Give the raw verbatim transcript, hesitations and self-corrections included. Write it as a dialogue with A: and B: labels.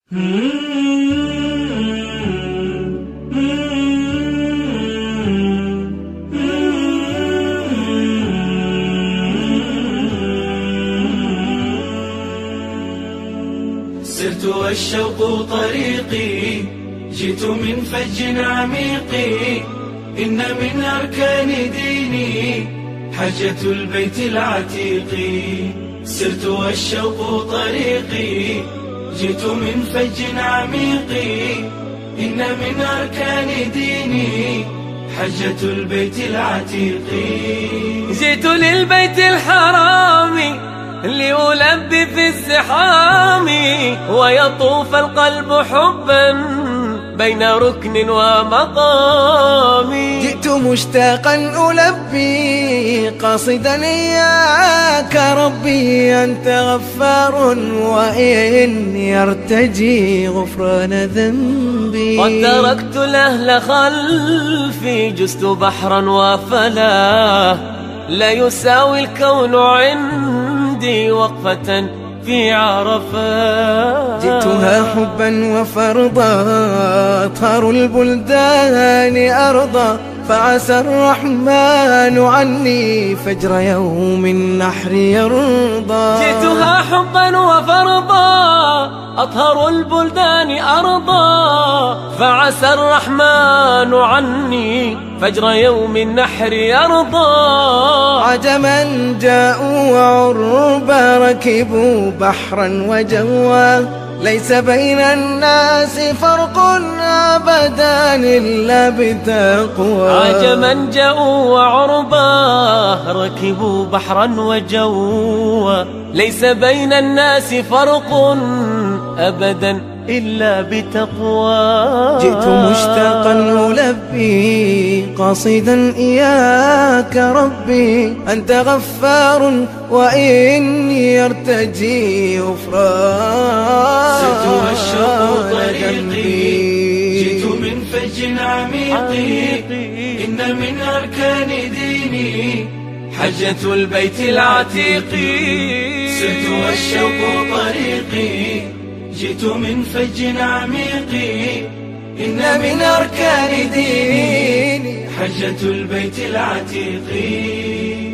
A: سرت والشوق طريقي، جئت من فج عميق، إن من أركان ديني حجة البيت العتيق. سرت والشوق طريقي، جئت من فج عميق، إن من أركان ديني حجة البيت العتيق.
B: جئت للبيت الحرام لألبي في الزحام، ويطوف القلب حبا بين ركن ومقام.
C: جئت مشتاقا ألبي قاصدا إياك ربي، أنت غفار وإني أرتجي غفران ذنبي.
B: قد تركت الأهل خلفي، جزت بحرا وفلا، لا يساوي الكون عندي وقفة في عرفات.
C: جئتها حبا وفرضا، أطهر البلدان أرضا، فعسى الرحمن عني فجر يوم النحر يرضى.
B: جئتها حبا وفرضا، أطهر البلدان أرضا، فعسى الرحمن عني فجر يوم النحر يرضى.
C: عجما جاءوا وعربا، ركبوا بحرا وجوا، ليس بين الناس فرق أبدا إلا بتقوى.
B: عجما جاءوا وعربا، ركبوا بحرا وجوا، ليس بين الناس فرق أبدا إلا بتقوى.
C: جئت مشتاقا ألبي قاصدا إياك ربي، أنت غفار وإني أرتجي غفران.
A: سرت والشوق طريقي، جئت من فج عميق، إن من أركان ديني حجة البيت العتيق. سرت والشوق طريقي، جئت من فج عميق، إن من أركان ديني حجة البيت العتيق.